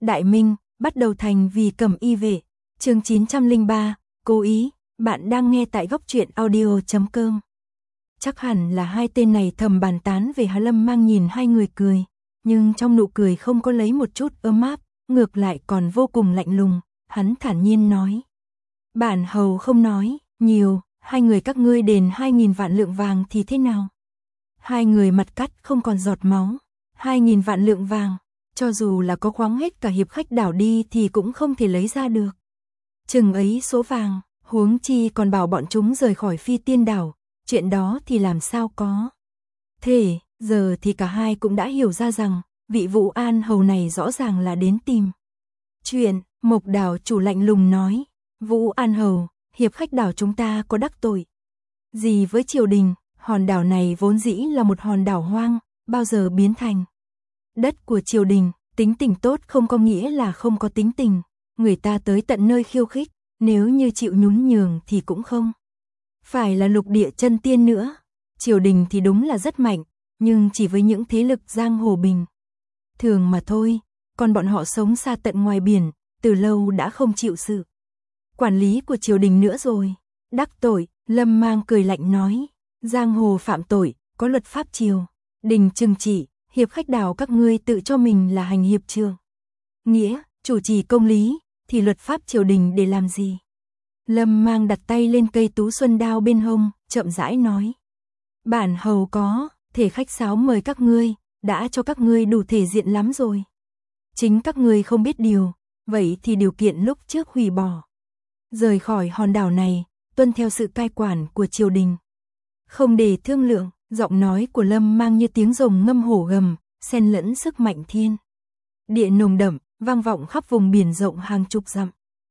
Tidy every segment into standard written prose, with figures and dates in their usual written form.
Đại Minh, bắt đầu thành vì Cẩm Y vệ. Chương 903, cố ý, bạn đang nghe tại góc truyện audio.com. Chắc hẳn là hai tên này thầm bàn tán về Hà Lâm Mang nhìn hai người cười, nhưng trong nụ cười không có lấy một chút ấm áp, ngược lại còn vô cùng lạnh lùng, hắn thản nhiên nói. Bản hầu không nói, nhiều, hai người các ngươi đền 2.000 vạn lượng vàng thì thế nào? Hai người mặt cắt không còn giọt máu, 2.000 vạn lượng vàng, cho dù là có khoáng hết cả hiệp khách đảo đi thì cũng không thể lấy ra được. Chừng ấy số vàng, huống chi còn bảo bọn chúng rời khỏi Phi Tiên đảo, chuyện đó thì làm sao có. Thế, giờ thì cả hai cũng đã hiểu ra rằng, vị Vũ An hầu này rõ ràng là đến tìm chuyện. Mộc đảo chủ lạnh lùng nói, Vũ An hầu, hiệp khách đảo chúng ta có đắc tội gì với triều đình? Hòn đảo này vốn dĩ là một hòn đảo hoang, bao giờ biến thành đất của triều đình. Tính tình tốt không có nghĩa là không có tính tình, người ta tới tận nơi khiêu khích, nếu như chịu nhún nhường thì cũng không phải là lục địa chân tiên nữa. Triều đình thì đúng là rất mạnh, nhưng chỉ với những thế lực giang hồ bình thường mà thôi, còn bọn họ sống xa tận ngoài biển, từ lâu đã không chịu sự quản lý của triều đình nữa rồi. Đắc tội, Lâm Mang cười lạnh nói, giang hồ phạm tội, có luật pháp triều đình trừng trị, hiệp khách đảo các ngươi tự cho mình là hành hiệp trường nghĩa, chủ trì công lý, thì luật pháp triều đình để làm gì? Lâm Mang đặt tay lên cây tú xuân đao bên hông, chậm rãi nói, bản hầu có thể khách sáo mời các ngươi, đã cho các ngươi đủ thể diện lắm rồi. Chính các ngươi không biết điều, vậy thì điều kiện lúc trước hủy bỏ, rời khỏi hòn đảo này, tuân theo sự cai quản của triều đình, không để thương lượng. Giọng nói của Lâm Mang như tiếng rồng ngâm hổ gầm, xen lẫn sức mạnh thiên địa nồng đậm, vang vọng khắp vùng biển rộng hàng chục dặm.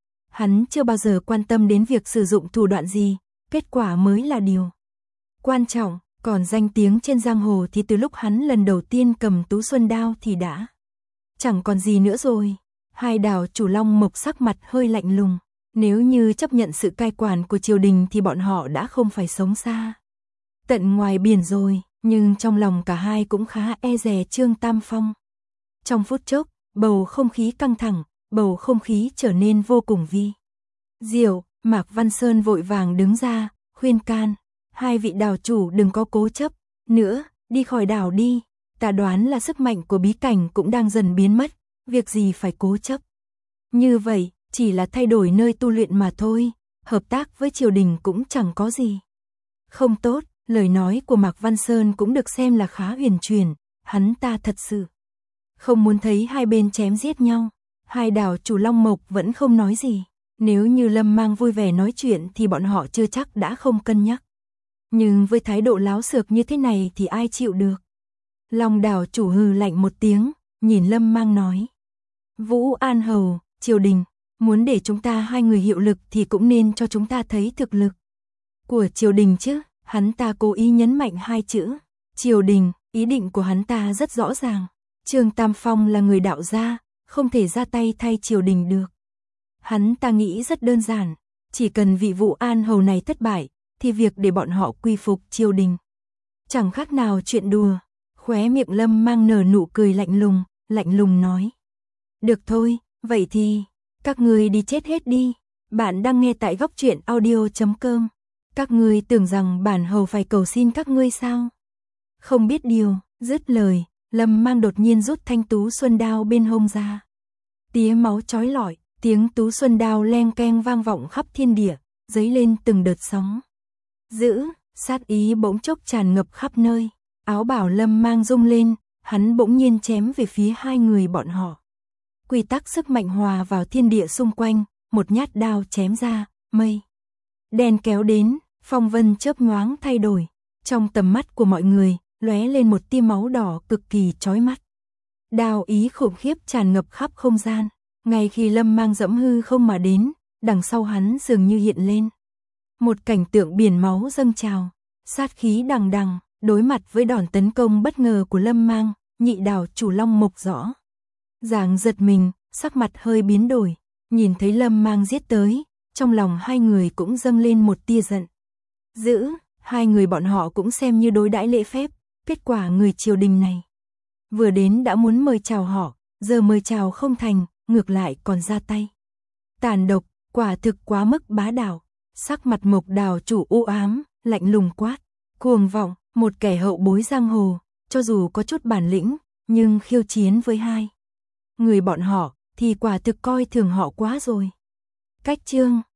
Hắn chưa bao giờ quan tâm đến việc sử dụng thủ đoạn gì, kết quả mới là điều quan trọng. Còn danh tiếng trên giang hồ thì từ lúc hắn lần đầu tiên cầm tú xuân đao thì đã chẳng còn gì nữa rồi. Hai đảo chủ Long Mộc sắc mặt hơi lạnh lùng, nếu như chấp nhận sự cai quản của triều đình thì bọn họ đã không phải sống xa tận ngoài biển rồi, nhưng trong lòng cả hai cũng khá e dè Trương Tam Phong. Trong phút chốc, bầu không khí căng thẳng, bầu không khí trở nên vô cùng vi diệu. Mạc Văn Sơn vội vàng đứng ra, khuyên can, hai vị đảo chủ đừng có cố chấp nữa, đi khỏi đảo đi, ta đoán là sức mạnh của bí cảnh cũng đang dần biến mất, việc gì phải cố chấp. Như vậy, chỉ là thay đổi nơi tu luyện mà thôi, hợp tác với triều đình cũng chẳng có gì không tốt. Lời nói của Mạc Văn Sơn cũng được xem là khá huyền chuyển, hắn ta thật sự không muốn thấy hai bên chém giết nhau. Hai đảo chủ Long Mộc vẫn không nói gì, nếu như Lâm Mang vui vẻ nói chuyện thì bọn họ chưa chắc đã không cân nhắc. Nhưng với thái độ láo xược như thế này thì ai chịu được. Long đảo chủ hừ lạnh một tiếng, nhìn Lâm Mang nói, Vũ An hầu, triều đình muốn để chúng ta hai người hiệu lực thì cũng nên cho chúng ta thấy thực lực của triều đình chứ. Hắn ta cố ý nhấn mạnh hai chữ triều đình, ý định của hắn ta rất rõ ràng. Trương Tam Phong là người đạo gia, không thể ra tay thay triều đình được. Hắn ta nghĩ rất đơn giản, chỉ cần vị Vũ An hầu này thất bại, thì việc để bọn họ quy phục triều đình chẳng khác nào chuyện đùa. Khóe miệng Lâm Mang nở nụ cười lạnh lùng nói, được thôi, vậy thì các ngươi đi chết hết đi. Bạn đang nghe tại góc truyện audio.com. Các ngươi tưởng rằng bản hầu phải cầu xin các ngươi sao? Không biết điều. Dứt lời, Lâm Mang đột nhiên rút thanh tú xuân đao bên hông ra. Tía máu chói lọi, tiếng tú xuân đao leng keng vang vọng khắp thiên địa, dấy lên từng đợt sóng dữ, sát ý bỗng chốc tràn ngập khắp nơi. Áo bào Lâm Mang rung lên, hắn bỗng nhiên chém về phía hai người bọn họ. Quy tắc sức mạnh hòa vào thiên địa xung quanh, một nhát đao chém ra, mây đen kéo đến, phong vân chớp nhoáng thay đổi. Trong tầm mắt của mọi người, lóe lên một tia máu đỏ cực kỳ chói mắt. Đao ý khủng khiếp tràn ngập khắp không gian. Ngay khi Lâm Mang dẫm hư không mà đến, đằng sau hắn dường như hiện lên một cảnh tượng biển máu dâng trào, sát khí đằng đằng. Đối mặt với đòn tấn công bất ngờ của Lâm Mang, nhị đảo chủ Long Mộc rõ ràng giật mình, sắc mặt hơi biến đổi. Nhìn thấy Lâm Mang giết tới, trong lòng hai người cũng dâng lên một tia giận dữ. Hai người bọn họ cũng xem như đối đãi lễ phép, kết quả người triều đình này vừa đến đã muốn mời chào họ, giờ mời chào không thành, ngược lại còn ra tay. Tàn độc, quả thực quá mức bá đạo. Sắc mặt Mộc Đào chủ u ám, lạnh lùng quát. Cuồng vọng, một kẻ hậu bối giang hồ, cho dù có chút bản lĩnh, nhưng khiêu chiến với hai người bọn họ, thì quả thực coi thường họ quá rồi. Cách chương